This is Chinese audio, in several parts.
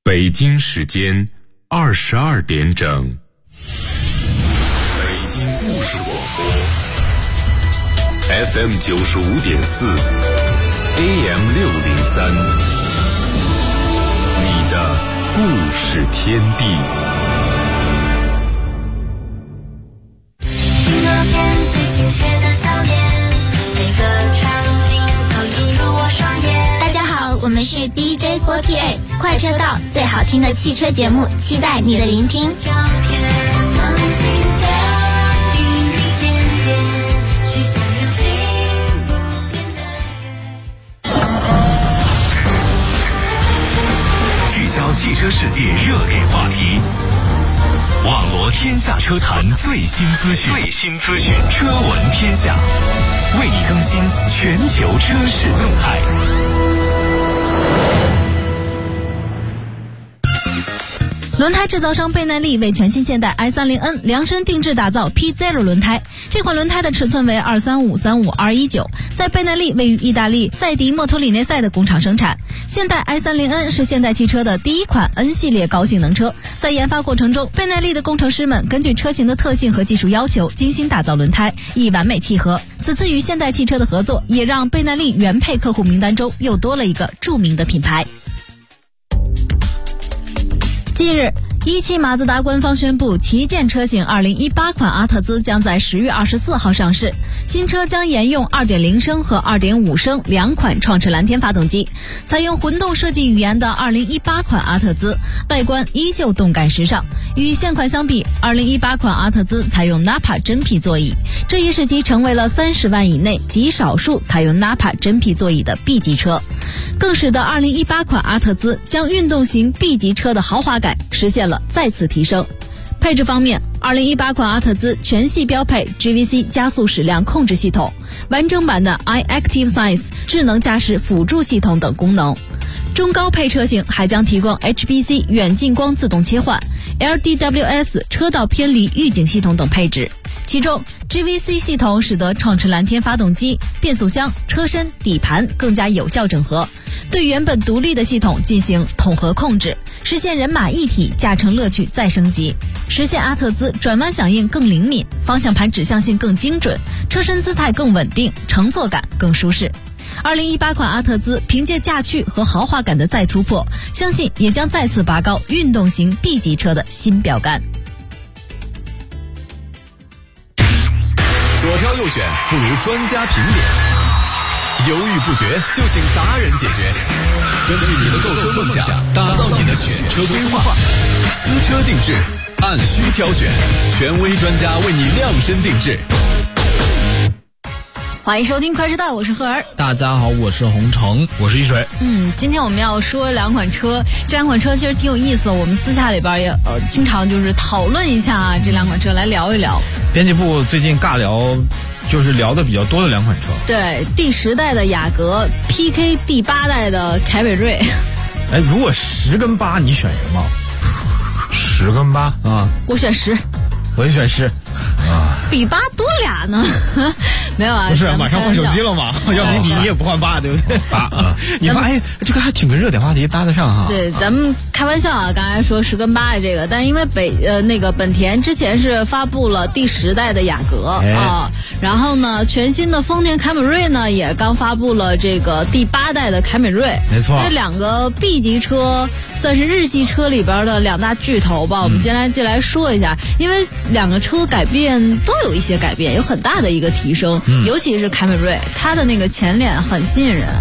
北京时间22点整。北京故事广播 FM 95.4 AM 603，你的故事天地。 今那天最亲切的笑脸，每个场景都映入我双眼。 大家好，我们是 DJ48 快车道，最好听的汽车节目，期待你的聆听。 照片曾经的一点点，许下有情不变的聚焦汽车世界热点话题，网罗天下车坛最新资讯，车闻天下，为你更新全球车市动态。 轮胎制造商贝耐利为全新现代 i30N 量身定制打造 P0 轮胎，这款轮胎的尺寸为235/35/219，在贝耐利位于意大利塞迪莫托里内塞的工厂生产。现代 i30N 是现代汽车的第一款 N 系列高性能车，在研发过程中，贝耐利的工程师们根据车型的特性和技术要求，精心打造轮胎，以完美契合。此次与现代汽车的合作，也让贝耐利原配客户名单中又多了一个著名的品牌。近日，17马自达官方宣布，旗舰车型2018款阿特兹将在10月24号上市。新车将沿用 2.0 升和 2.5 升两款创驰蓝天发动机，采用混动设计语言的2018款阿特兹，外观依旧动感时尚。与现款相比，2018款阿特兹采用 Nappa 真皮座椅，这一时期成为了30万以内极少数采用 Nappa 真皮座椅的 B 级车，更使得2018款阿特兹将运动型 B 级车的豪华感实现了再次提升。配置方面，2018款阿特兹全系标配 GVC 加速矢量控制系统，完整版的 iActive Science 智能驾驶辅助系统等功能。中高配车型还将提供 HBC 远近光自动切换、LDWS 车道偏离预警系统等配置。其中 GVC 系统使得创驰蓝天发动机、变速箱、车身、底盘更加有效整合，对原本独立的系统进行统合控制，实现人马一体驾乘乐趣再升级，实现阿特兹转弯响应更灵敏，方向盘指向性更精准，车身姿态更稳定，乘坐感更舒适。2018款阿特兹凭借驾趣和豪华感的再突破，相信也将再次拔高运动型 B 级车的新标杆。 左挑右选不如专家评点，犹豫不决就请达人解决。根据你的购车梦想，打造你的选车规划，私车定制，按需挑选，权威专家为你量身定制。 欢迎收听快车道，我是赫儿。 大家好，我是洪城，我是一水。 今天我们要说两款车，这两款车其实挺有意思的，我们私下里边也经常就是讨论一下这两款车，来聊一聊。 编辑部最近尬聊，就是聊的比较多的两款车。 对，第10代的雅阁 PK 第8代的凯美瑞。 哎，如果10跟8，你选什么 ？10跟8 啊？ 我选10。 我也选10。啊， 比8多俩呢？没有啊， 不是马上换手机了吗？要不你也不换8，对不对？8啊，你发现这个还挺跟热点话题搭得上哈。 对，咱们开玩笑啊，刚才说10跟8的这个，但因为那个本田之前是发布了第10代的雅阁啊，然后呢，全新的丰田凯美瑞呢也刚发布了这个第8代的凯美瑞， 没错。 这两个 B 级车算是日系车里边的两大巨头吧。我们接下来说一下，因为两个车改变都有一些改变，有很大的一个提升，尤其是凯美瑞，它的那个前脸很吸引人。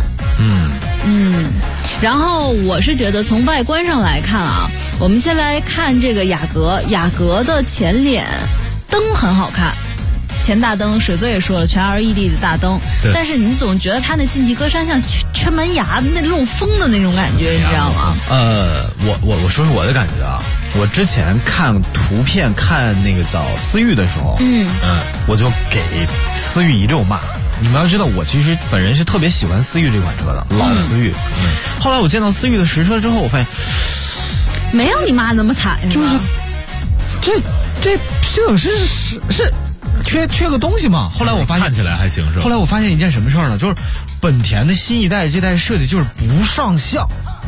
然后我是觉得从外观上来看啊，我们先来看这个雅阁的前脸灯很好看，前大灯，水哥也说了，全 LED 的大灯，但是你总觉得它那进气格栅像圈门牙那漏风的那种感觉，你知道吗？ 我说说我的感觉啊，我之前看图片看那个找思域的时候，我就给思域一溜骂。你们要知道，我其实本人是特别喜欢思域这款车的，老思域。后来我见到思域的实车之后，我发现没有你妈那么惨， 就是这摄影师是缺个东西嘛。后来我发现看起来还行是吧？ 后来我发现一件什么事儿呢？就是本田的新一代这代设计就是不上相。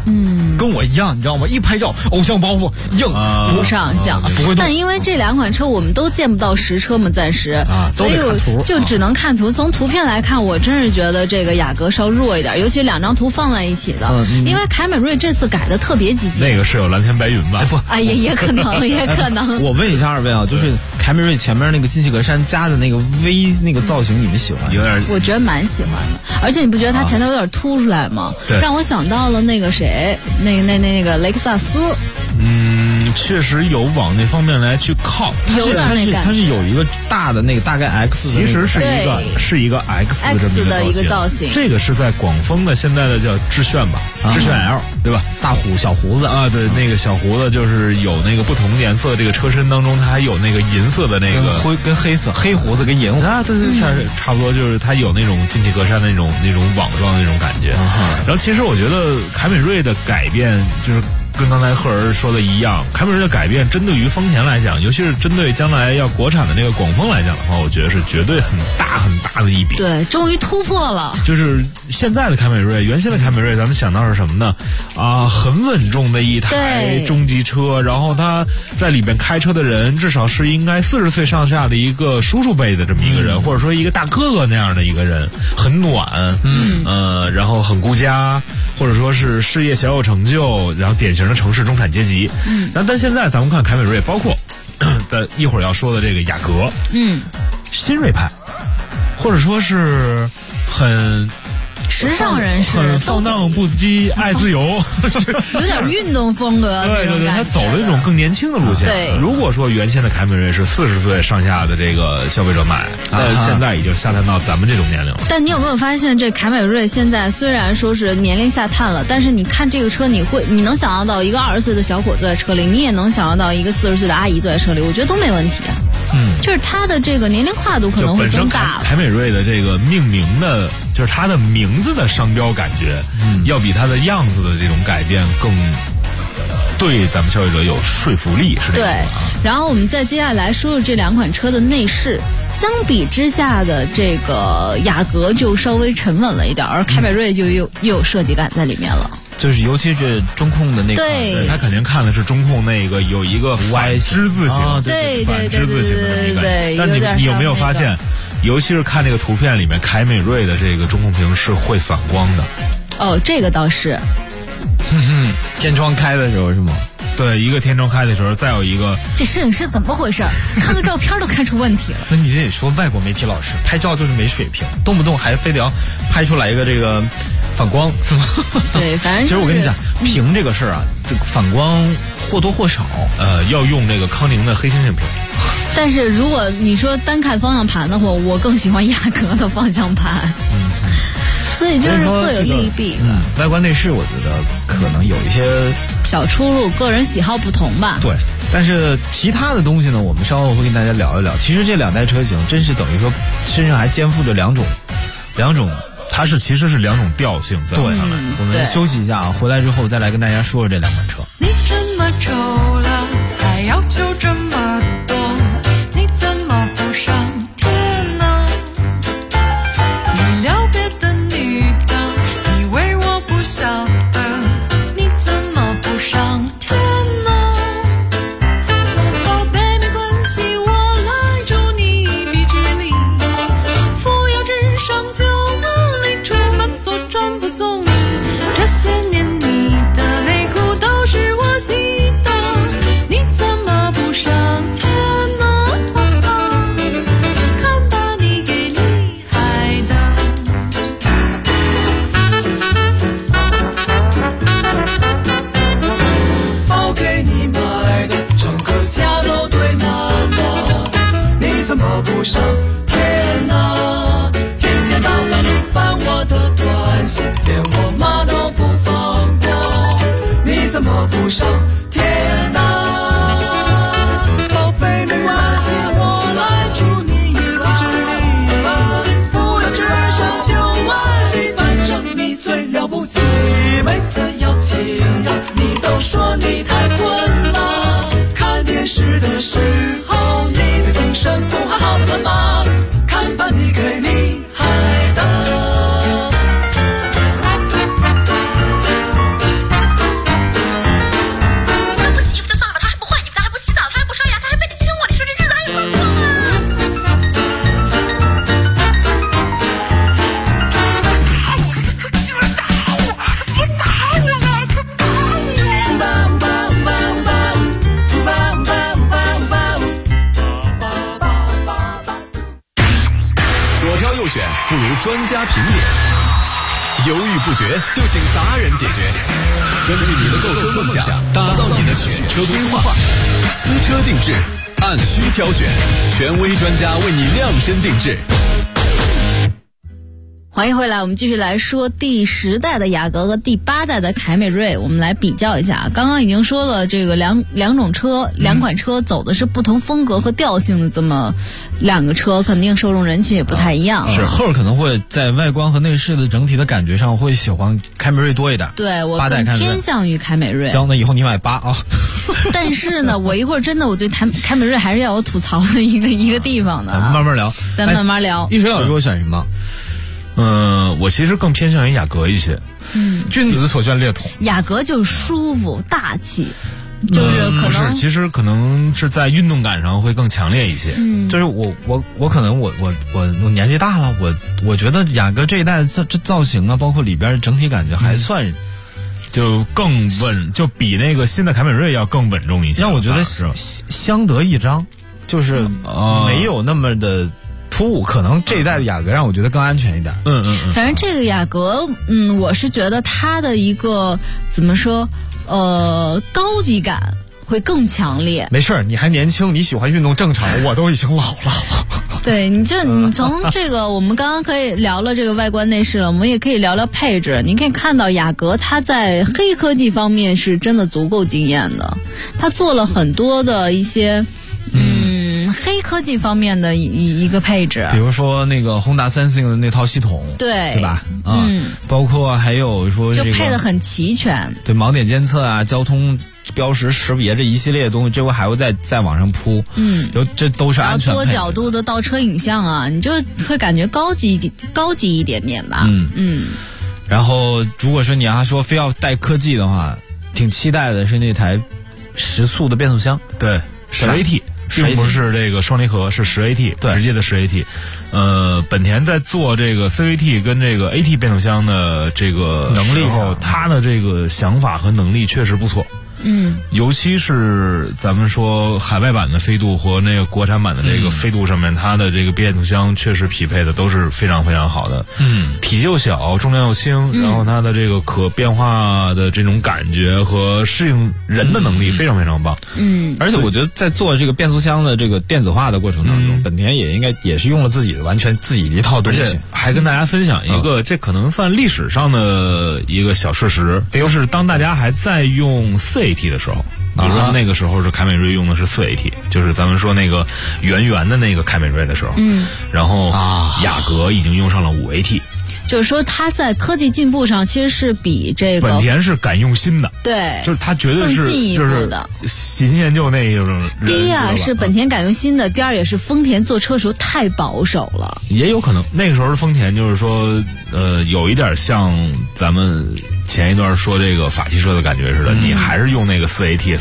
跟我一样，你知道吗？一拍照，偶像包袱硬， 不上相。 不会动。 但因为这两款车我们都见不到实车嘛，暂时所以我就只能看图。从图片来看，我真是觉得这个雅阁稍弱一点，尤其两张图放在一起的。因为凯美瑞这次改的特别积极。 那个是有蓝天白云吧？ 不， 也可能，也可能。 我问一下二位啊，就是凯美瑞前面那个进气格栅加的那个 V 那个造型，你们喜欢？ 有点， 我觉得蛮喜欢的。而且你不觉得它前头有点凸出来吗？ 对， 让我想到了那个谁，那个雷克萨斯。 确实有往那方面来去靠， 有点那感觉。 它是有一个大的那个大概 X， 其实是一个 X 的这么一个造型。 这个是在广丰的现在的叫致炫吧，致炫 L 对吧？ 大小胡子啊，对，那个小胡子就是有那个不同颜色的这个车身当中，它还有那个银色的那个跟黑色，黑胡子跟银胡子啊，对，差不多就是它有那种进气格栅的那种网状的那种感觉。然后其实我觉得凯美瑞的改变就是跟刚才赫儿说的一样，凯美瑞的改变针对于丰田来讲，尤其是针对将来要国产的那个广丰来讲的话，我觉得是绝对很大的一笔。 对，终于突破了。 就是现在的凯美瑞，原先的凯美瑞，咱们想到是什么呢？很稳重的一台中级车，然后他在里边开车的人至少是应该40岁上下的一个叔叔辈的这么一个人，或者说一个大哥哥那样的一个人，很暖，然后很顾家，或者说是事业小有成就，然后典型的城市中产阶级。但现在咱们看凯美瑞，包括一会儿要说的这个雅阁，新锐派，或者说是很时尚人士， 很放荡不羁，爱自由， 有点运动风格。 对，他走了一种更年轻的路线。 对， 如果说原先的凯美瑞是40岁上下的这个消费者买，现在已经下探到咱们这种年龄了。 但你有没有发现，这凯美瑞现在虽然说是年龄下探了，但是你看这个车，你能想象到一个20岁的小伙坐在车里，你也能想象到一个40岁的阿姨坐在车里，我觉得都没问题。就是它的这个年龄跨度可能会更大。 凯美瑞的这个命名的，就是它的名字的商标感觉，要比它的样子的这种改变更对咱们消费者有说服力，是这样。对， 然后我们再接下来说说这两款车的内饰。相比之下的这个雅阁就稍微沉稳了一点，而凯美瑞就又有设计感在里面了。 就是尤其是中控的那个， 对， 他肯定看的是中控那个有一个反之字形， 对， 反之字形的那个感觉。但你有没有发现，尤其是看这个图片里面，凯美瑞的这个中控屏是会反光的。 这个倒是。 天窗开的时候是吗？ 对，一个天窗开的时候，再有一个。 这摄影师怎么回事？看个照片都看出问题了。 那你这也说外国媒体老师拍照就是没水平，动不动还非得要拍出来一个这个反光，是吗？ 对，反正其实我跟你讲，屏这个事儿啊，这个反光或多或少， 要用那个康宁的黑猩猩屏。 但是如果你说单看方向盘的话，我更喜欢雅阁的方向盘。所以就是各有利弊。 外观内饰我觉得可能有一些小出入，个人喜好不同吧。 对，但是其他的东西呢，我们稍后会跟大家聊一聊。其实这两代车型真是等于说身上还肩负着两种， 它其实是两种调性。 对，我们休息一下啊，回来之后再来跟大家说说这两款车。 你这么丑了，还要求这么多，你怎么不上天呢？你了别的女的，以为我不晓得，你怎么不上天呢？宝贝没关系，我来助你一臂之力，扶摇直上9万里，出门左转不送你，这些年你的内裤都是我洗的，你怎么不上天？ 专家评点，犹豫不决就请达人解决。根据你的购车梦想，打造你的选车规划，私车定制，按需挑选，权威专家为你量身定制。 欢迎回来，我们继续来说第10代的雅阁和第8代的凯美瑞，我们来比较一下。刚刚已经说了，这个两种车，两款车走的是不同风格和调性的这么2个车，肯定受众人群也不太一样。 是后可能会在外观和内饰的整体的感觉上会喜欢凯美瑞多一点。 对，我更偏向于凯美瑞。 行，那以后你买8啊。 但是呢，我一会儿真的我对凯美瑞还是要有吐槽的一个地方的。 咱们慢慢聊， 咱慢慢聊。 一水老师给我选什么？ 我其实更偏向于雅阁一些。 君子所见略同。 雅阁就是舒服大气，就是可能其实可能是在运动感上会更强烈一些。 就是我可能我年纪大了，我觉得雅阁这一代这造型啊，包括里边整体感觉还算。 就更稳，就比那个新的凯美瑞要更稳重一些。 让我觉得相得益彰，就是没有那么的突兀。可能这一代的雅阁让我觉得更安全一点。 反正这个雅阁，我是觉得它的一个怎么说，高级感会更强烈。 没事，你还年轻，你喜欢运动正常，我都已经老了。 对，你从这个我们刚刚可以聊了这个外观内饰了，我们也可以聊聊配置。你可以看到雅阁它在黑科技方面是真的足够惊艳的，它做了很多的一些黑科技方面的一个配置， 比如说那个Honda Sensing的那套系统，对吧？包括还有说就配得很齐全， 对，盲点监测啊，交通标识识别这一系列的东西，这回还会再往上铺。这都是安全配置。 多角度的倒车影像啊，你就会感觉高级一点点吧。 然后如果说你要说非要带科技的话，挺期待的是那台10速的变速箱， 对，10AT。并不是这个双离合，是10AT，直接的10AT。本田在做这个 CVT 跟这个 AT 变速箱的这个能力后，它的这个想法和能力确实不错。尤其是咱们说海外版的飞度和那个国产版的这个飞度上面，它的这个变速箱确实匹配的都是非常非常好的。体积又小，重量又轻，然后它的这个可变化的这种感觉和适应人的能力非常非常棒。 而且我觉得在做这个变速箱的这个电子化的过程当中，本田也是用了完全自己的一套东西。 还跟大家分享一个，这可能算历史上的一个小事实，就是当大家还在用4AT 的时候，比如说那个时候是凯美瑞用的是4AT，就是咱们说那个圆的那个凯美瑞的时候，然后雅阁已经用上了5AT。 就是说，它在科技进步上其实是比这个本田是敢用心的， 对， 就是它绝对是更进一步的， 喜新厌旧那一种人。 第一啊，是本田敢用心的；第二，也是丰田做车时候太保守了。 也有可能那个时候的丰田就是说，有一点像咱们前一段说这个法系车的感觉似的，你还是用那个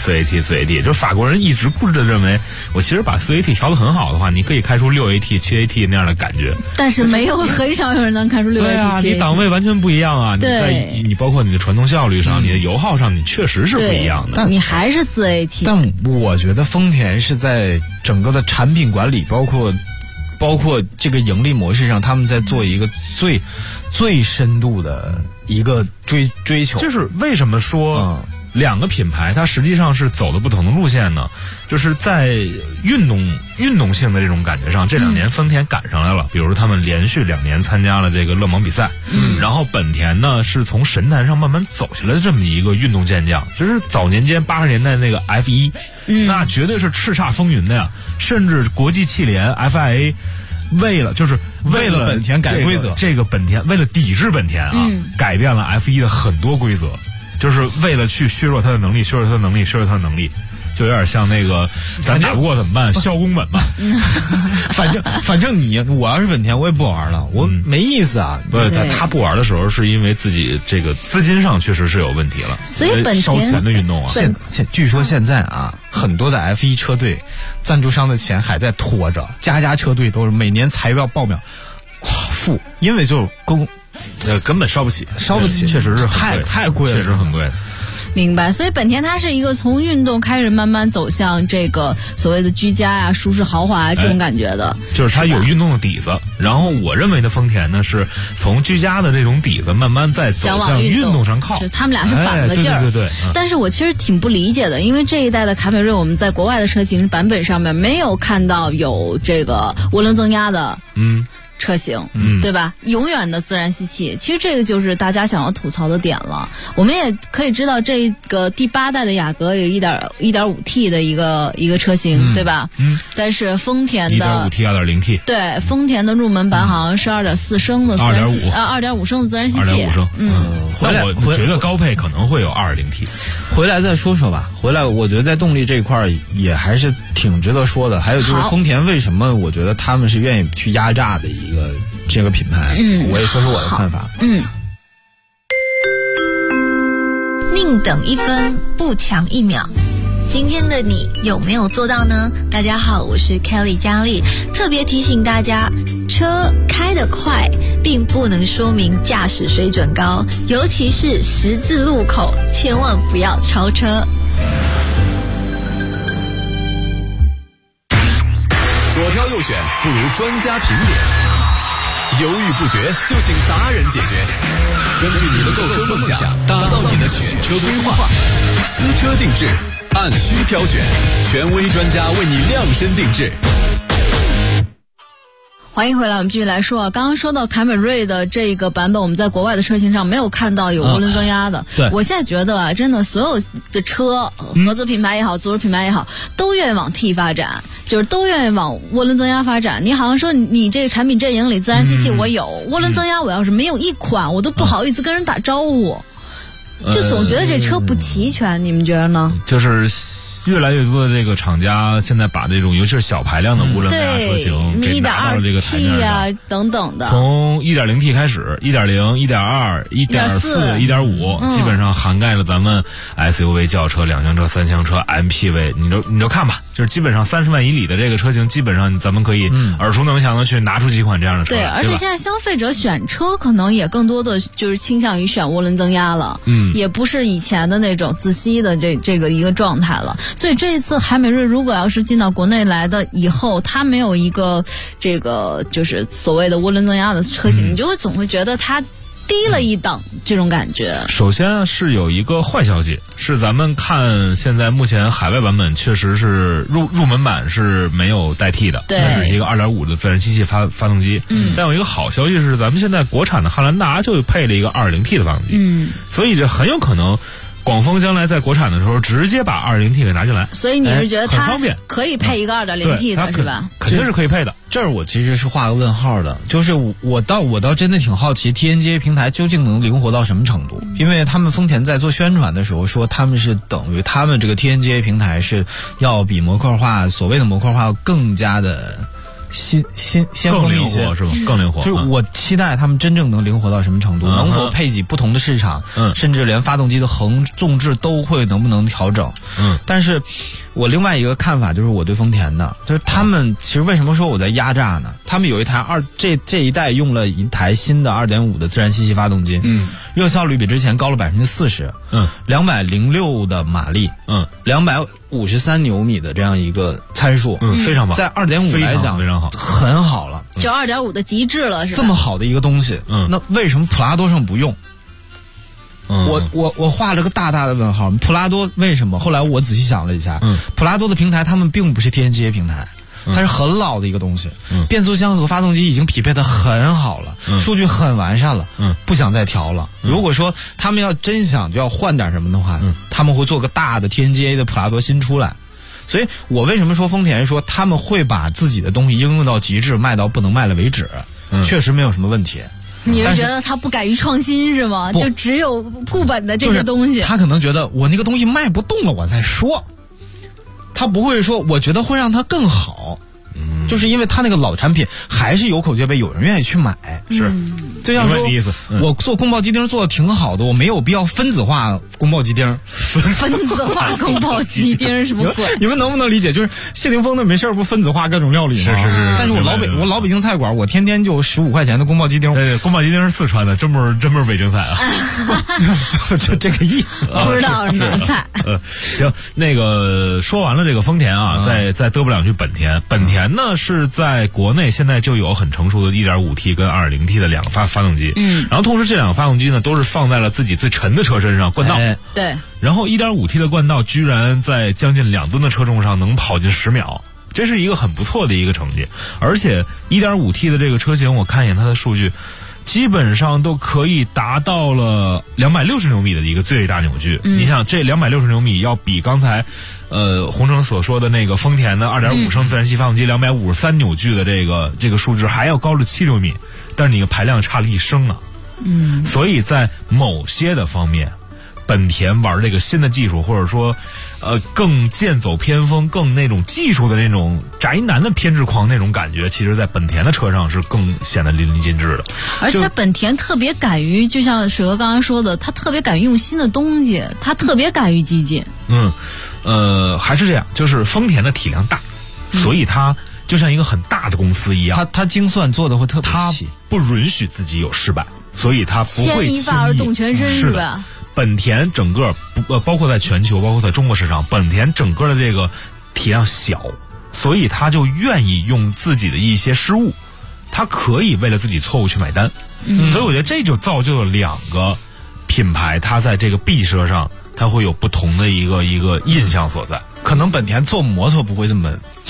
4AT，就法国人一直固执的认为，我其实把4AT 调得很好的话，你可以开出6AT、7AT 那样的感觉。 但是很少有人能开出6AT。 对啊，你档位完全不一样啊！你包括你的传动效率上，你的油耗上，你确实是不一样的。 但你还是4AT。 但我觉得丰田是在整个的产品管理，包括这个盈利模式上，他们在做一个最深度的一个追求。 就是为什么说两个品牌它实际上是走的不同的路线呢？就是在运动性的这种感觉上，这2年丰田赶上来了。比如说他们连续2年参加了这个勒芒比赛，然后本田呢是从神坛上慢慢走下来的这么一个运动健将。就是早年间80年代那个 F1，那绝对是叱咤风云的呀，甚至国际汽联 FIA。为了本田改规则， 这个本田为了抵制本田啊，改变了 F1 的很多规则，就是为了去削弱它的能力，就有点像那个咱打不过怎么办？消功本嘛。 反正我要是本田，我也不玩了，我没意思啊。 不，他不玩的时候是因为自己这个资金上确实是有问题了， 所以本田烧钱的运动啊。 据说现在啊，很多的 F1 车队赞助商的钱还在拖着，家车队都是每年财报表负，因为就是根本烧不起， 确实是太贵了，确实很贵。 明白。所以本田它是一个从运动开始慢慢走向这个所谓的居家啊、舒适豪华啊这种感觉的， 就是它有运动的底子。然后我认为的丰田呢，是从居家的这种底子慢慢再走向运动上靠， 他们俩是反了劲儿。 对。 但是我其实挺不理解的，因为这一代的凯美瑞，我们在国外的车型版本上面没有看到有这个涡轮增压的车型，对吧？永远的自然吸气，其实这个就是大家想要吐槽的点了。我们也可以知道，这个第8代的雅阁有 1.5T 的一个车型，对吧？但是丰田的 1.5T 2.0T， 对，丰田的入门版好像是2.4升的2.5升的自然吸气。 2.5升，那我觉得高配可能会有 2.0T， 回来再说说吧。回来我觉得在动力这一块也还是挺值得说的。还有就是丰田为什么我觉得他们是愿意去压榨的这个品牌，我也说说我的看法。 宁等一分，不抢一秒。今天的你有没有做到呢？大家好，我是 Kelly 佳丽，特别提醒大家，车开得快并不能说明驾驶水准高，尤其是十字路口，千万不要超车。 左挑右选不如专家评点，犹豫不决就请达人解决。根据你的购车梦想，打造你的选车规划，私车定制，按需挑选，权威专家为你量身定制。 欢迎回来，我们继续来说啊。刚刚说到凯美瑞的这个版本，我们在国外的车型上没有看到有涡轮增压的。 对， 我现在觉得啊，真的所有的车，合资品牌也好，自主品牌也好，都愿意往 T 发展，就是都愿意往涡轮增压发展。你好像说你这个产品阵营里自然吸气我有，涡轮增压我要是没有一款，我都不好意思跟人打招呼。就总觉得这车不齐全，你们觉得呢？ 就是越来越多的这个厂家现在把这种尤其是小排量的涡轮增压车型给拿到了这个台面上， 等等的。 从 1.0T 开始 1.0、1.2、1.4、1.5，基本上涵盖了咱们 SUV 轿车、2厢车、3厢车、MPV， 你就看吧，就是基本上30万以里的这个车型，基本上咱们可以耳熟能详的去拿出几款这样的车来。 对，而且现在消费者选车可能也更多的就是倾向于选涡轮增压了。也不是以前的那种自吸的这个一个状态了。所以这一次凯美瑞如果要是进到国内来的以后，它没有一个这个就是所谓的涡轮增压的车型，你就会总会觉得它低了一档这种感觉。 首先是有一个坏消息，是咱们看现在目前海外版本确实是入门版是没有代替的， 对， 它是一个 2.5 的自然吸气发动机。但有一个好消息是，咱们现在国产的汉兰达就配了一个 2.0T 的发动机。所以这很有可能广丰将来在国产的时候直接把 2.0T 给拿进来。 所以你是觉得它可以配一个 2.0T 的是吧？ 肯定是可以配的。 这儿我其实是画个问号的，就是我倒真的挺好奇 TNGA 平台究竟能灵活到什么程度，因为他们丰田在做宣传的时候说他们是等于他们这个 TNGA 平台是要比模块化所谓的模块化更加的先锋一些， 是吧？更灵活。 就是我期待他们真正能灵活到什么程度，能否配给不同的市场，甚至连发动机的横纵置都会能不能调整。但是我另外一个看法就是我对丰田的，就是他们其实为什么说我在压榨呢？他们有一台这一代用了一台新的 2.5 的自然吸气发动机，热效率比之前高了 40%， 206的马力，253牛米的这样一个参数， 非常棒，在 2.5 来讲非常好， 很好了， 就 2.5 的极致了，是吧？ 这么好的一个东西，那为什么普拉多上不用？我画了个大大的问号，普拉多为什么？后来我仔细想了一下，普拉多的平台他们并不是 TNGA 平台，它是很老的一个东西，变速箱和发动机已经匹配的很好了，数据很完善了，不想再调了。如果说他们要真想就要换点什么的话，他们会做个大的 TNGA 的普拉多新出来。所以我为什么说丰田说他们会把自己的东西应用到极致，卖到不能卖了为止，确实没有什么问题。 你是觉得他不敢于创新是吗？就只有固本的这些东西， 他可能觉得我那个东西卖不动了我再说，他不会说我觉得会让它更好。 就是因为它那个老产品还是有口皆碑，有人愿意去买。 是， 就像说意思， 我做宫保鸡丁做的挺好的，我没有必要分子化宫保鸡丁。 分子化宫保鸡丁什么鬼？ 你们能不能理解？就是谢霆锋的没事不分子化各种料理吗？ 是。 但是我老北京菜馆，我天天就15块钱的宫保鸡丁。 对，宫保鸡丁是四川的，真不是北京菜啊。 就这个意思不知道是哪儿菜。 行，那个说完了这个丰田啊，再嘚不两句本田。本田呢是在国内现在就有很成熟的 1.5T 跟 2.0T 的两个发动机。然后同时这两个发动机呢都是放在了自己最沉的车身上，冠道。 对。 然后 1.5T 的冠道居然在将近2吨的车重上能跑进10秒，这是一个很不错的一个成绩。而且 1.5T 的这个车型，我看一眼它的数据，基本上都可以达到了260牛米的一个最大扭矩。你想这260牛米要比刚才洪城所说的那个丰田的2.5升自然吸发动机253扭矩的这个数值还要高了7牛米，但是你的排量差了1升啊。所以在某些的方面，本田玩这个新的技术，或者说更剑走偏锋，更那种技术的那种宅男的偏执狂那种感觉，其实在本田的车上是更显得淋漓尽致的。 而且本田特别敢于，就像水哥刚刚说的，他特别敢于用新的东西，他特别敢于激进。 还是这样，就是丰田的体量大，所以它就像一个很大的公司一样， 它精算做的会特别细， 不允许自己有失败，所以它不会牵一发而动全身，是吧？ 本田整个包括在全球，包括在中国市场，本田整个的这个体量小，所以他就愿意用自己的一些失误，他可以为了自己错误去买单。所以我觉得这就造就了两个品牌，它在这个 B 车上，它会有不同的一个印象所在。 可能本田做摩托不会这么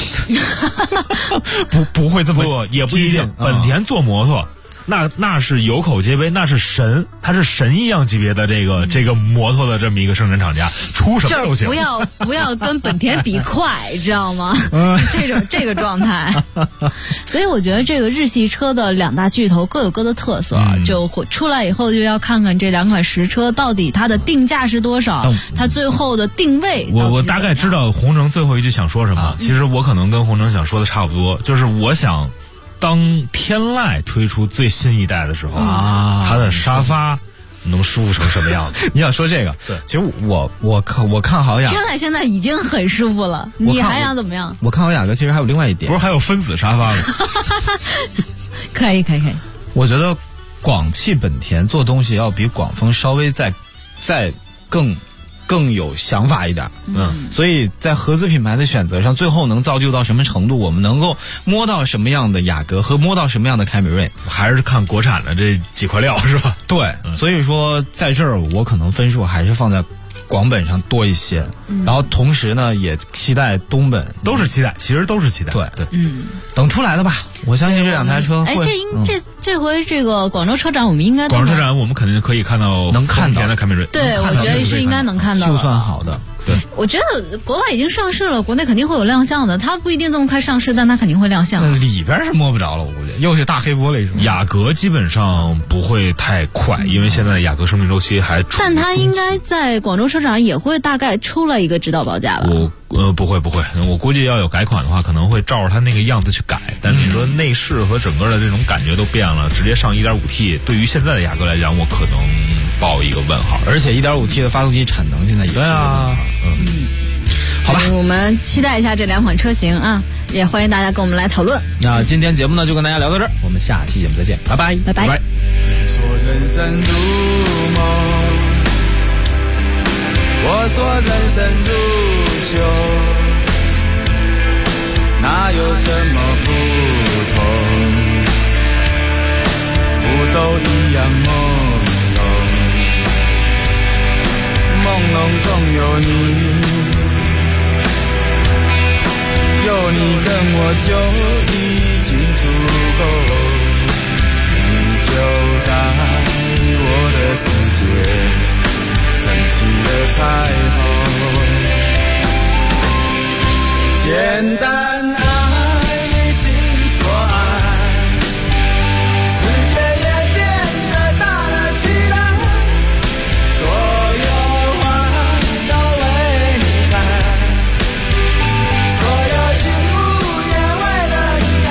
不会这么也不一定。本田做摩托。那是有口皆碑，那是神，他是神一样级别的这个摩托的这么一个生产厂家，出什么都行。 不要跟本田比快，知道吗？这个状态。所以我觉得这个日系车的两大巨头各有各的特色，就出来以后就要看看这两款实车到底它的定价是多少，它最后的定位。 我大概知道洪城最后一句想说什么，其实我可能跟洪城想说的差不多，就是我想。当天籁推出最新一代的时候它的沙发能舒服成什么样子？ 你想说这个？ 对， 其实我看好雅， 天籁现在已经很舒服了，你还想怎么样？ 我看好雅阁，其实还有另外一点， 不是还有分子沙发吗？ 可以。 我觉得广汽本田做东西要比广丰稍微再更有想法一点，所以在合资品牌的选择上，最后能造就到什么程度，我们能够摸到什么样的雅阁和摸到什么样的凯美瑞， 还是看国产的这几块料是吧？ 对，所以说在这儿我可能分数还是放在广本上多一些，然后同时呢也期待东本， 都是期待，其实都是期待， 对，等出来的吧，我相信这两台车会。 这回这个广州车展，我们应该广州车展我们肯定可以看到丰田的凯美瑞， 对，我觉得是应该能看到， 就算好的。 对， 我觉得国外已经上市了，国内肯定会有亮相的。它不一定这么快上市，但它肯定会亮相。 里边是摸不着了，我估计又是大黑玻璃是吧？ 雅阁基本上不会太快，因为现在雅阁生命周期还但它应该在广州车展也会大概出了一个指导报价吧？ 不会，我估计要有改款的话，可能会照着它那个样子去改。但你说内饰和整个的这种感觉都变了，直接上 1.5T， 对于现在的雅阁来讲，我可能抱一个问号。 而且 1.5T 的发动机产能现在也是好吧，我们期待一下这两款车型啊，也欢迎大家跟我们来讨论。 那今天节目呢就跟大家聊到这儿，我们下期节目再见，拜拜， 拜拜。 人生如梦，我说人生如秀，哪有什么不同？不都一样朦胧，朦胧中有你。有你跟我就已经足够，你就在我的世界升起了彩虹，简单爱你心所爱，世界也变得大了起来，所有花都为你开，所有景物也为了你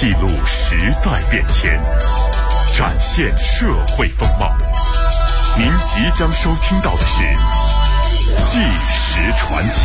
记录时代变迁，展现社会风貌。您即将收听到的是《纪实传奇》。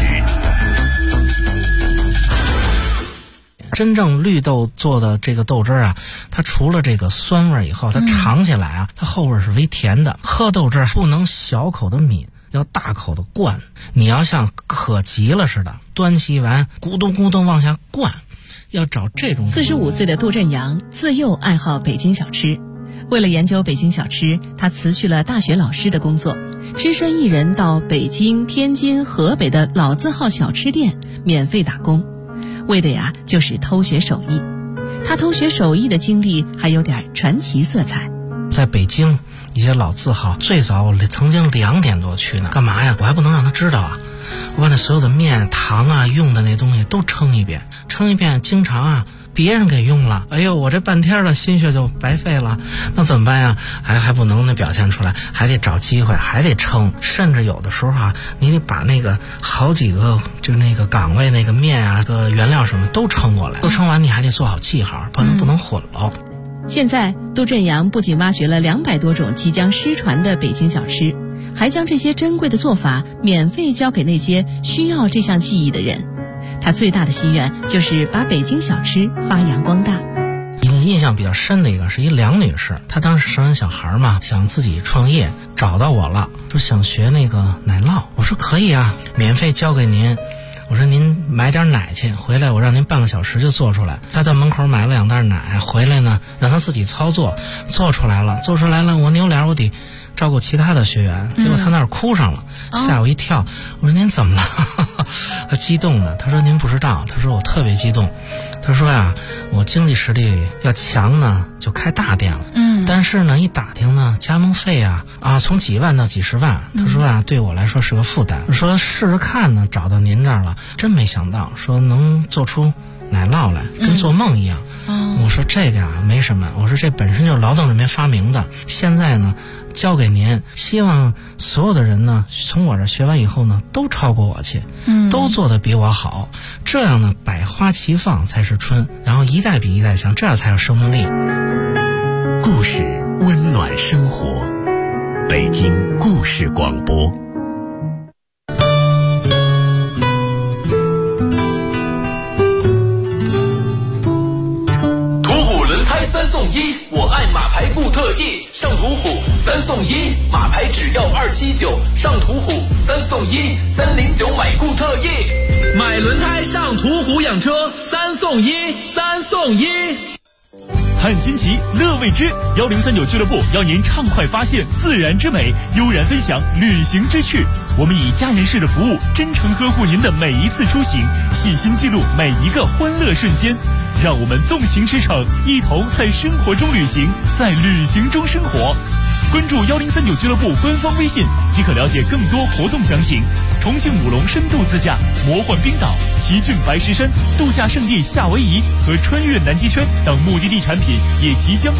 真正绿豆做的这个豆汁啊，它除了这个酸味以后，它尝起来啊，它后味是微甜的。喝豆汁不能小口的抿，要大口的灌。你要像渴急了似的，端起碗咕咚咕咚往下灌，要找这种。 45岁的杜振阳自幼爱好北京小吃，为了研究北京小吃，他辞去了大学老师的工作，只身一人到北京、天津、河北的老字号小吃店免费打工。为的呀，就是偷学手艺。他偷学手艺的经历还有点传奇色彩。 在北京一些老字号，最早我曾经2点多去呢，干嘛呀？我还不能让他知道啊！我把那所有的面、糖啊、用的那东西都称一遍，经常啊别人给用了，哎呦，我这半天的心血就白费了，那怎么办呀？还不能表现出来，还得找机会，还得称，甚至有的时候啊，你得把那个好几个就那个岗位那个面啊、个原料什么都称过来，都称完你还得做好记号，不能混了。 现在杜振阳不仅挖掘了200多种即将失传的北京小吃，还将这些珍贵的做法免费教给那些需要这项技艺的人。他最大的心愿就是把北京小吃发扬光大。 印象比较深的一个是一梁女士，她当时生完小孩嘛，想自己创业，找到我了，说想学那个奶酪。我说可以啊，免费教给您。我说您买点奶去，回来我让您半个小时就做出来。他到门口买了2袋奶，回来呢让他自己操作，做出来了，我扭脸我得照顾其他的学员，结果他那儿哭上了，吓我一跳。我说您怎么了？他激动的，他说您不知道，他说我特别激动。他说呀，我经济实力要强呢，就开大店了。但是呢，一打听呢，加盟费啊从几万到几十万。他说啊，对我来说是个负担。我说试试看呢，找到您这儿了，真没想到，说能做出奶酪来，跟做梦一样。我说这个呀没什么，我说这本身就是劳动人民发明的，现在呢交给您，希望所有的人呢从我这学完以后呢都超过我去，都做得比我好，这样呢百花齐放才是春，然后一代比一代强，这样才有生命力。 故事温暖生活，北京故事广播。 3送1，我爱马牌固特异，上途虎3送1，马牌只要279，上途虎3送1，309买固特异，买轮胎上途虎养车3送1，3送1。 看新奇乐未知，1039俱乐部邀您畅快发现自然之美，悠然分享旅行之趣。我们以家人式的服务，真诚呵护您的每一次出行，细心记录每一个欢乐瞬间。让我们纵情驰骋，一同在生活中旅行，在旅行中生活。关注1039俱乐部官方微信，即可了解更多活动详情。重庆武隆深度自驾、魔幻冰岛、奇骏白石山、度假胜地夏威夷和穿越南极圈等目的地产品也即将